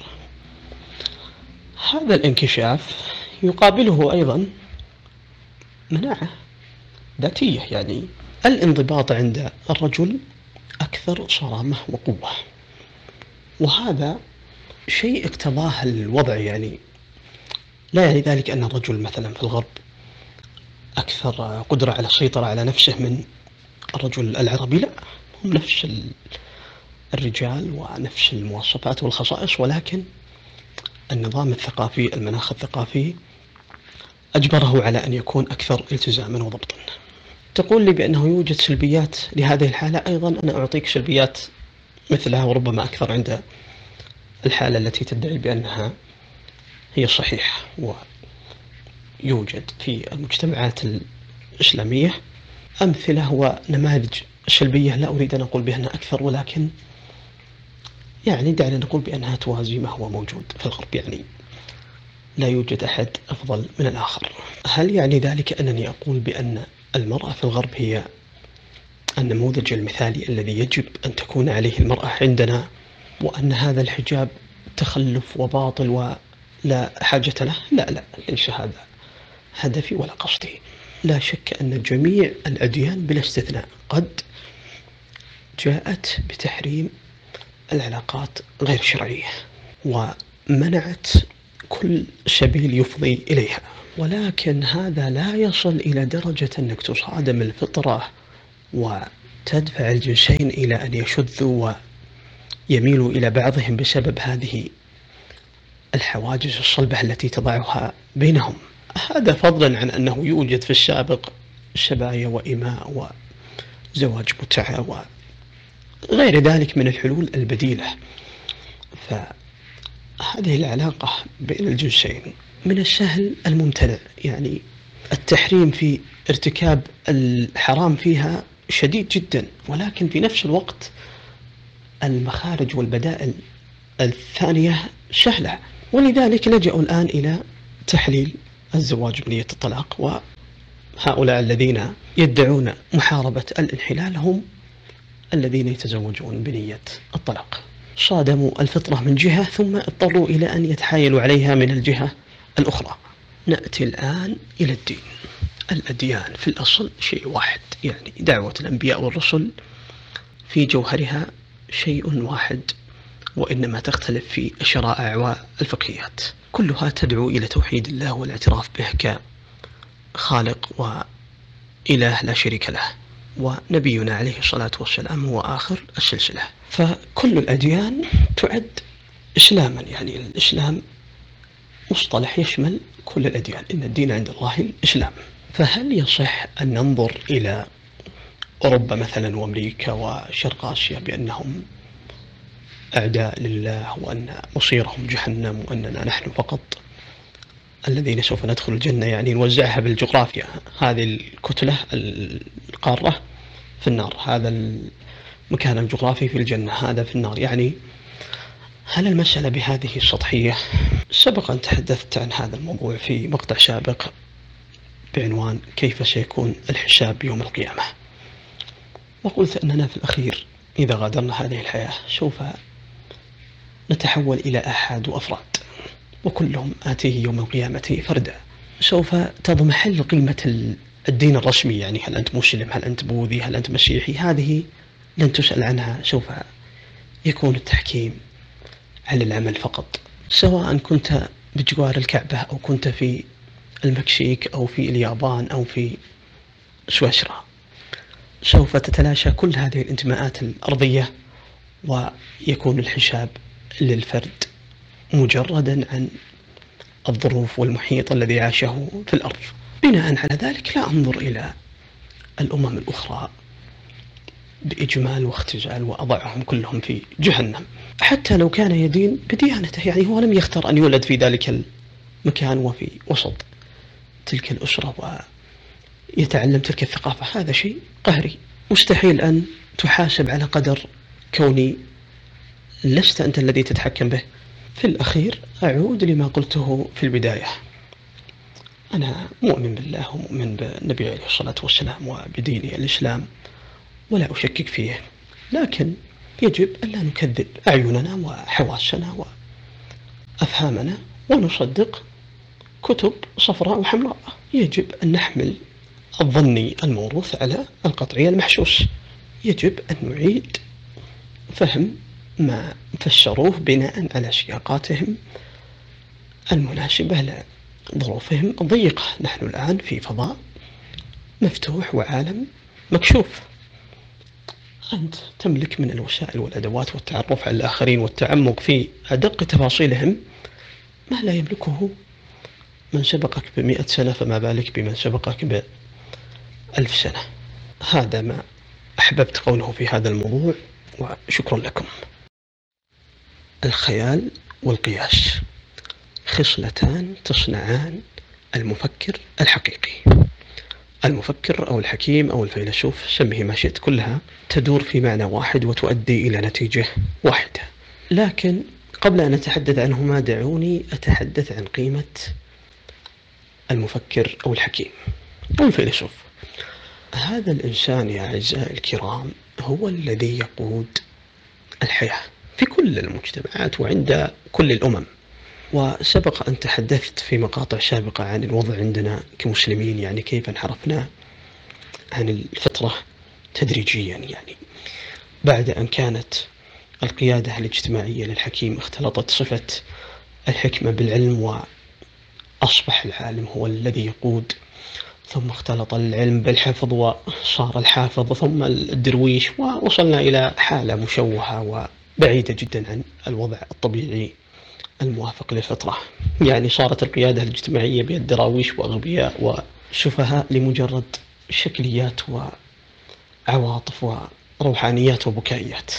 هذا الانكشاف يقابله أيضا مناعة ذاتية، يعني الانضباط عند الرجل أكثر صرامة وقوة، وهذا شيء اقتضاه الوضع. يعني لا يعني ذلك أن الرجل مثلا في الغرب أكثر قدرة على السيطرة على نفسه من الرجل العربي، لا، هم نفس الرجال ونفس المواصفات والخصائص، ولكن النظام الثقافي، المناخ الثقافي أجبره على أن يكون أكثر التزاما وضبطا. تقول لي بأنه يوجد سلبيات لهذه الحالة، أيضا أنا أعطيك سلبيات مثلها وربما أكثر عند الحالة التي تدعي بأنها هي صحيحة. ويوجد في المجتمعات الإسلامية أمثلة ونماذج سلبية لا أريد أن أقول بأنها أكثر، ولكن يعني دعنا نقول بأنها توازي ما هو موجود في الغرب. يعني لا يوجد أحد أفضل من الآخر. هل يعني ذلك أنني أقول بأن المرأة في الغرب هي النموذج المثالي الذي يجب أن تكون عليه المرأة عندنا، وأن هذا الحجاب تخلف وباطل ولا حاجة له؟ لا لا، ليس هذا هدفي ولا قصدي. لا شك أن جميع الأديان بلا استثناء قد جاءت بتحريم العلاقات غير الشرعية، ومنعت كل سبيل يفضي إليها، ولكن هذا لا يصل إلى درجة أنك تصادم الفطرة وتدفع الجنسين إلى أن يشذوا ويميلوا إلى بعضهم بسبب هذه الحواجز الصلبة التي تضعها بينهم. هذا فضلا عن أنه يوجد في السابق شبايا وإماء وزواج متعة وغير ذلك من الحلول البديلة. فهذه العلاقة بين الجنسين من السهل الممتنع، يعني التحريم في ارتكاب الحرام فيها شديد جدا، ولكن في نفس الوقت المخارج والبدائل الثانية سهلة. ولذلك لجأوا الآن إلى تحليل الزواج بنية الطلاق، وهؤلاء الذين يدعون محاربة الانحلال هم الذين يتزوجون بنية الطلاق. صادموا الفطرة من جهة ثم اضطروا إلى أن يتحايلوا عليها من الجهة الأخرى. نأتي الآن إلى الدين. الأديان في الأصل شيء واحد، يعني دعوة الأنبياء والرسل في جوهرها شيء واحد، وإنما تختلف في الشرائع والفقهيات. كلها تدعو إلى توحيد الله والاعتراف به كخالق وإله لا شريك له، ونبينا عليه الصلاة والسلام هو آخر السلسلة. فكل الأديان تعد إسلاما، يعني الإسلام مصطلح يشمل كل الأديان، إن الدين عند الله الإسلام. فهل يصح أن ننظر إلى أوروبا مثلا وأمريكا وشرق آسيا بأنهم أعداء لله، وأن مصيرهم جهنم، وأننا نحن فقط الذين سوف ندخل الجنة؟ يعني نوزعها بالجغرافيا، هذه الكتلة القارة في النار، هذا المكان الجغرافي في الجنة، هذا في النار. يعني هل المسألة بهذه السطحية؟ سبق أن تحدثت عن هذا الموضوع في مقطع سابق بعنوان كيف سيكون الحساب يوم القيامة، وقلت أننا في الأخير إذا غادرنا هذه الحياة سوف نتحول إلى أحد وأفراد، وكلهم آتيه يوم القيامة فردا. سوف تضمحل قيمة الدين الرسمي، يعني هل أنت مسلم، هل أنت بوذي، هل أنت مسيحي، هذه لن تسأل عنها. سوف يكون التحكيم على العمل فقط، سواء كنت بجوار الكعبة أو كنت في المكسيك أو في اليابان أو في سويسرا. سوف تتلاشى كل هذه الانتماءات الأرضية، ويكون الحساب للفرد مجردا عن الظروف والمحيط الذي عاشه في الأرض. بناء على ذلك لا أنظر إلى الأمم الأخرى بإجمال واختزال وأضعهم كلهم في جهنم، حتى لو كان يدين بديانته. يعني هو لم يختر أن يولد في ذلك المكان وفي وسط تلك الأسرة ويتعلم تلك الثقافة، هذا شيء قهري. مستحيل أن تحاسب على قدر كوني لست أنت الذي تتحكم به. في الأخير أعود لما قلته في البداية، أنا مؤمن بالله ومؤمن بالنبي عليه الصلاة والسلام وبدين الإسلام ولا أشكك فيه، لكن يجب أن لا نكذب أعيننا وحواسنا وأفهامنا ونصدق كتب صفراء وحمراء. يجب أن نحمل الظني الموروث على القطعي المحسوس. يجب أن نعيد فهم ما فسروه بناء على سياقاتهم المناسبة لظروفهم الضيقة. نحن الآن في فضاء مفتوح وعالم مكشوف. أنت تملك من الوسائل والأدوات والتعرف على الآخرين والتعمق في أدق تفاصيلهم ما لا يملكه من سبقك ب100 سنة، فما بالك بمن سبقك ب1000 سنة. هذا ما أحببت قوله في هذا الموضوع، وشكرا لكم. الخيال والقياس خصلتان تصنعان المفكر الحقيقي. المفكر أو الحكيم أو الفيلسوف، سميه ما شئت، كلها تدور في معنى واحد وتؤدي إلى نتيجة واحدة. لكن قبل أن أتحدث عنهما دعوني أتحدث عن قيمة المفكر أو الحكيم أو الفيلسوف. هذا الإنسان يا أعزائي الكرام هو الذي يقود الحياة في كل المجتمعات وعند كل الأمم. وسبق أن تحدثت في مقاطع سابقة عن الوضع عندنا كمسلمين، يعني كيف انحرفنا عن الفطرة تدريجيا. يعني بعد أن كانت القيادة الاجتماعية للحكيم اختلطت صفة الحكمة بالعلم وأصبح العالم هو الذي يقود، ثم اختلط العلم بالحفظ وصار الحافظ ثم الدرويش، ووصلنا إلى حالة مشوهة وبعيدة جدا عن الوضع الطبيعي الموافق للفطرة. يعني صارت القيادة الاجتماعية بيد دراويش وأغبياء وسفهاء لمجرد شكليات وعواطف وروحانيات وبكائيات.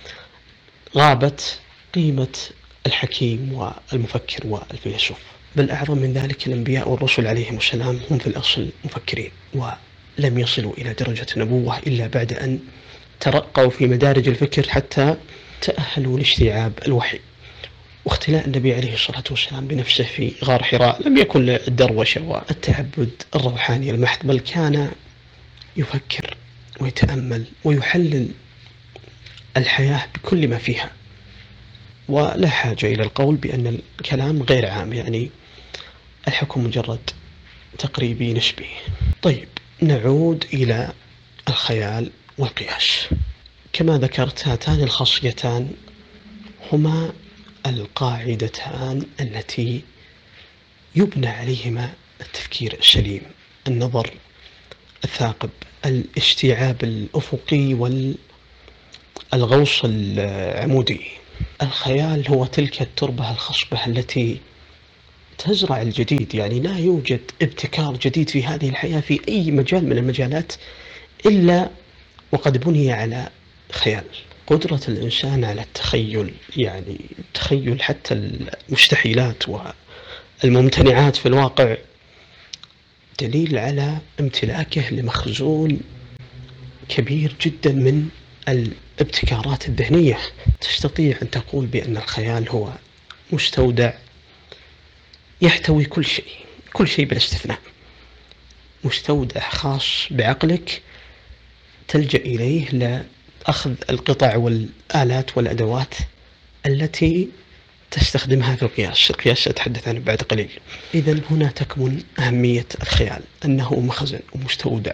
غابت قيمة الحكيم والمفكر والفيلسوف. بل أعظم من ذلك الأنبياء والرسل عليهم السلام هم في الأصل مفكرين، ولم يصلوا إلى درجة النبوة إلا بعد أن ترقوا في مدارج الفكر حتى تأهلوا لاستيعاب الوحي. واختلاء النبي عليه الصلاة والسلام بنفسه في غار حراء لم يكن للدروشة والتعبد الروحاني المحض، بل كان يفكر ويتأمل ويحلل الحياة بكل ما فيها، ولا حاجة إلى القول بأن الكلام غير عام، يعني الحكم مجرد تقريبي نسبي. طيب، نعود إلى الخيال والقياس. كما ذكرت، هاتان الخاصيتان هما القاعدتان التي يبنى عليهما التفكير السليم، النظر الثاقب، الاستيعاب الأفقي والغوص العمودي. الخيال هو تلك التربة الخصبة التي تزرع الجديد. يعني لا يوجد ابتكار جديد في هذه الحياة في أي مجال من المجالات إلا وقد بني على خيال. قدرة الإنسان على التخيل، يعني تخيل حتى المستحيلات والممتنعات في الواقع، دليل على امتلاكه لمخزون كبير جدا من الابتكارات الذهنية. تستطيع أن تقول بأن الخيال هو مستودع يحتوي كل شيء، كل شيء بلا استثناء، مستودع خاص بعقلك تلجأ إليه لأخذ القطع والآلات والأدوات التي تستخدمها في القياس. القياس سأتحدث عنه بعد قليل. إذن هنا تكمن أهمية الخيال، أنه مخزن ومستودع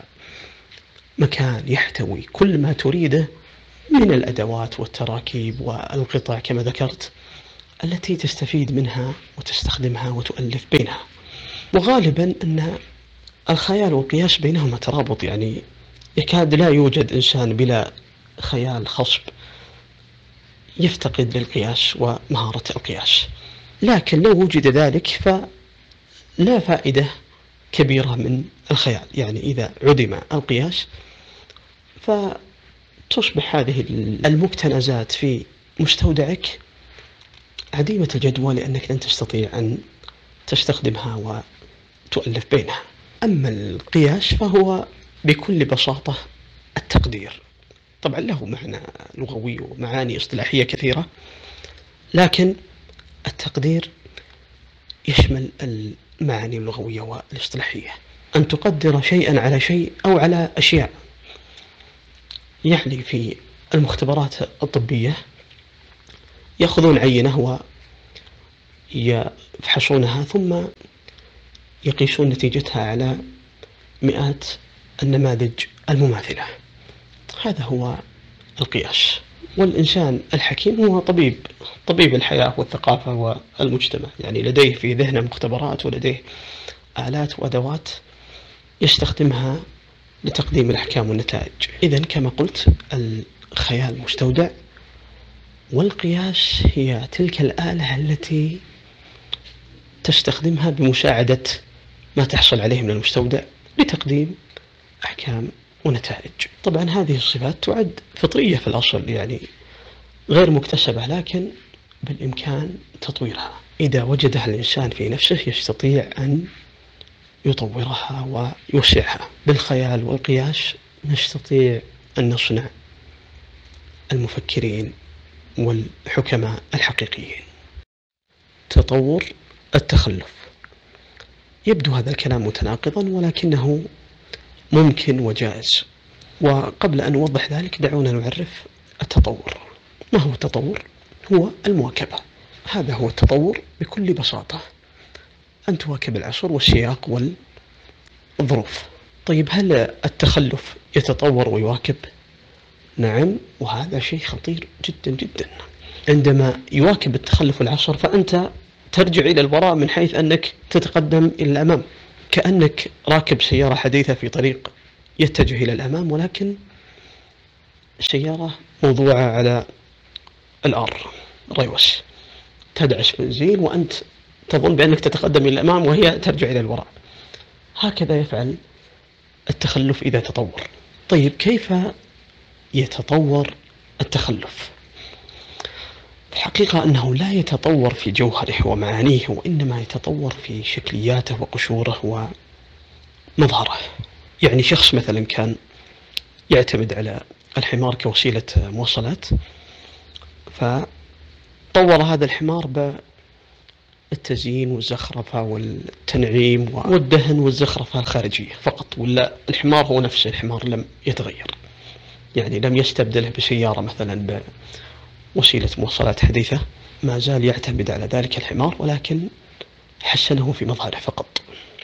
ومكان يحتوي كل ما تريده من الأدوات والتراكيب والقطع كما ذكرت، التي تستفيد منها وتستخدمها وتؤلف بينها. وغالبا أن الخيال والقياس بينهما ترابط، يعني يكاد لا يوجد إنسان بلا خيال خصب يفتقد للقياس ومهارة القياس. لكن لو وجد ذلك فلا فائدة كبيرة من الخيال. يعني إذا عدم القياس فتصبح هذه المكتنزات في مستودعك عديمة الجدوى، لأنك لن تستطيع أن تستخدمها وتؤلف بينها. أما القياس فهو بكل بساطة التقدير. طبعا له معنى لغوي ومعاني اصطلاحية كثيرة، لكن التقدير يشمل المعاني اللغوية والاصطلاحية. أن تقدر شيئا على شيء أو على أشياء. يعني في المختبرات الطبية يأخذون عينة ويفحصونها ثم يقيسون نتيجتها على مئات النماذج المماثلة. هذا هو القياس. والإنسان الحكيم هو طبيب الحياة والثقافة والمجتمع، يعني لديه في ذهنه مختبرات ولديه آلات وأدوات يستخدمها لتقديم الأحكام والنتائج. إذن كما قلت الخيال مستودع، والقياس هي تلك الآلة التي تستخدمها بمساعدة ما تحصل عليه من المستودع لتقديم أحكام ونتائج. طبعا هذه الصفات تعد فطرية في الأصل، يعني غير مكتسبة، لكن بالإمكان تطويرها. إذا وجدها الإنسان في نفسه يستطيع أن يطورها ويوسعها. بالخيال والقياس نستطيع أن نصنع المفكرين والحكماء الحقيقيين. تطور التخلف. يبدو هذا الكلام متناقضا، ولكنه ممكن وجائز. وقبل أن نوضح ذلك دعونا نعرف التطور. ما هو التطور؟ هو المواكبة. هذا هو التطور بكل بساطة، أن تواكب العصر والسياق والظروف. طيب هل التخلف يتطور ويواكب؟ نعم، وهذا شيء خطير جدا جدا. عندما يواكب التخلف العصر فأنت ترجع إلى الوراء من حيث أنك تتقدم إلى الأمام، كأنك راكب سيارة حديثة في طريق يتجه إلى الأمام، ولكن السيارة موضوعة على ريوس، تدعس بنزين وأنت تظن بأنك تتقدم إلى الأمام وهي ترجع إلى الوراء. هكذا يفعل التخلف إذا تطور. طيب كيف يتطور التخلف؟ الحقيقة أنه لا يتطور في جوهره ومعانيه، وإنما يتطور في شكلياته وقشوره ومظهره. يعني شخص مثلا كان يعتمد على الحمار كوسيلة مواصلات، فطور هذا الحمار بالتزيين والزخرفة والتنعيم والدهن والزخرفة الخارجية فقط، ولا الحمار هو نفس الحمار، لم يتغير. يعني لم يستبدله بسيارة مثلا بوسيلة مواصلات حديثة، ما زال يعتمد على ذلك الحمار، ولكن حسنه في مظهره فقط.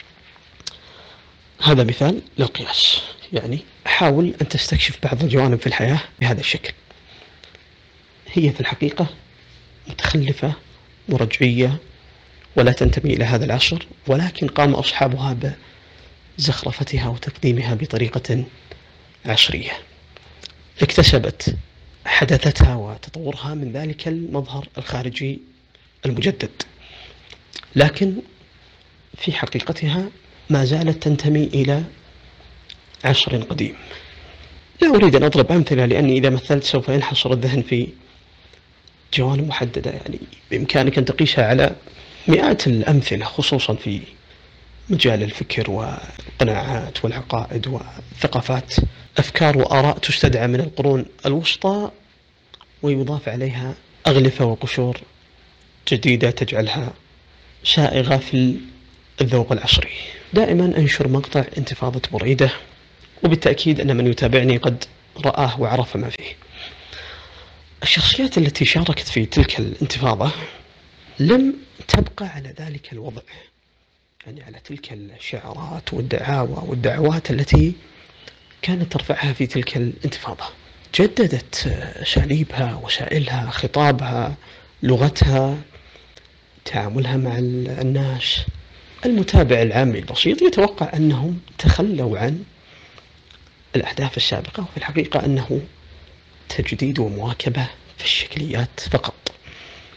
هذا مثال للقياس. يعني حاول أن تستكشف بعض الجوانب في الحياة بهذا الشكل. هي في الحقيقة متخلفة ورجعية ولا تنتمي إلى هذا العصر، ولكن قام أصحابها بزخرفتها وتقديمها بطريقة عصرية، اكتسبت حدثتها وتطورها من ذلك المظهر الخارجي المجدد، لكن في حقيقتها ما زالت تنتمي إلى عصر قديم. لا أريد أن أضرب أمثلة، لأني إذا مثلت سوف ينحصر الذهن في جوانب محددة. يعني بإمكانك أن تقيسها على مئات الأمثلة، خصوصا في مجال الفكر والقناعات والعقائد والثقافات. أفكار وآراء تستدعى من القرون الوسطى ويضاف عليها أغلفة وقشور جديدة تجعلها سائغة في الذوق العصري. دائما أنشر مقطع انتفاضة بريدة، وبالتأكيد أن من يتابعني قد رآه وعرف ما فيه. الشخصيات التي شاركت في تلك الانتفاضة لم تبقى على ذلك الوضع، يعني على تلك الشعارات والدعاوى والدعوات التي كانت ترفعها في تلك الانتفاضة. جددت أساليبها، وسائلها، خطابها، لغتها، تعاملها مع الناس. المتابع العامي البسيط يتوقع أنهم تخلوا عن الأهداف السابقة، وفي الحقيقة أنه تجديد ومواكبة في الشكليات فقط.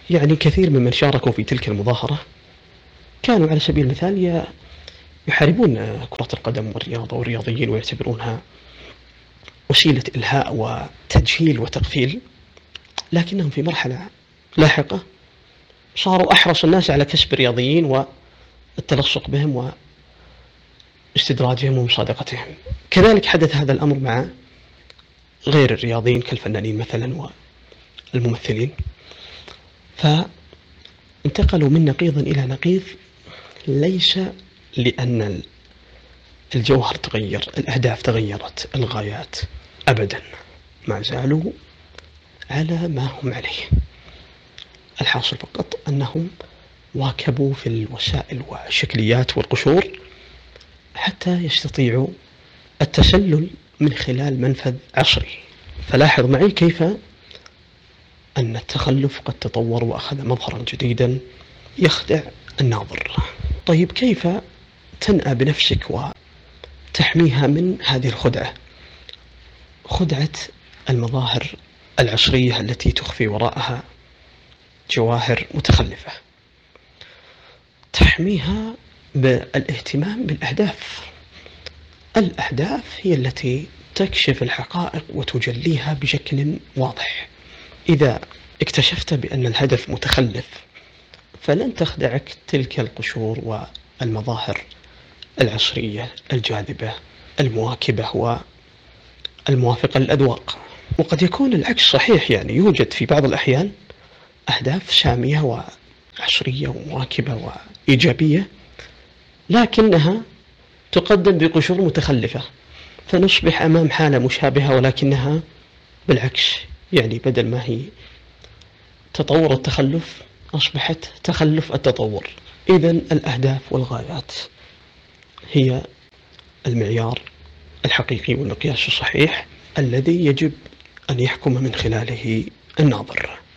يعني كثير ممن شاركوا في تلك المظاهرة كانوا على سبيل المثال يحاربون كرة القدم والرياضة والرياضيين، ويعتبرونها وسيلة إلهاء وتجهيل وتغفيل، لكنهم في مرحلة لاحقة صاروا أحرص الناس على كسب الرياضيين والتلصق بهم واستدراجهم ومصادقتهم. كذلك حدث هذا الأمر مع غير الرياضيين كالفنانين مثلا والممثلين، فانتقلوا من نقيض إلى نقيض، ليس لأن الجوهر تغير، الأهداف تغيرت، الغايات أبدا ما زالوا على ما هم عليه. الحاصل فقط أنهم واكبوا في الوسائل والشكليات والقشور حتى يستطيعوا التسلل من خلال منفذ عصري. فلاحظ معي كيف أن التخلف قد تطور وأخذ مظهرا جديدا يخدع الناظر. طيب كيف تنأى بنفسك وتحميها من هذه الخدعة، خدعة المظاهر العصرية التي تخفي وراءها جواهر متخلفة؟ تحميها بالاهتمام بالأهداف. الأهداف هي التي تكشف الحقائق وتجليها بشكل واضح. إذا اكتشفت بأن الهدف متخلف فلن تخدعك تلك القشور والمظاهر العصرية الجاذبة المواكبة والموافقة للأذواق. وقد يكون العكس صحيح، يعني يوجد في بعض الأحيان أهداف سامية وعصرية ومواكبة وإيجابية، لكنها تقدم بقشور متخلفة، فنصبح أمام حالة مشابهة ولكنها بالعكس، يعني بدل ما هي تطور التخلف أصبحت تخلف التطور. إذن الأهداف والغايات هي المعيار الحقيقي والمقياس الصحيح الذي يجب أن يحكم من خلاله الناظر.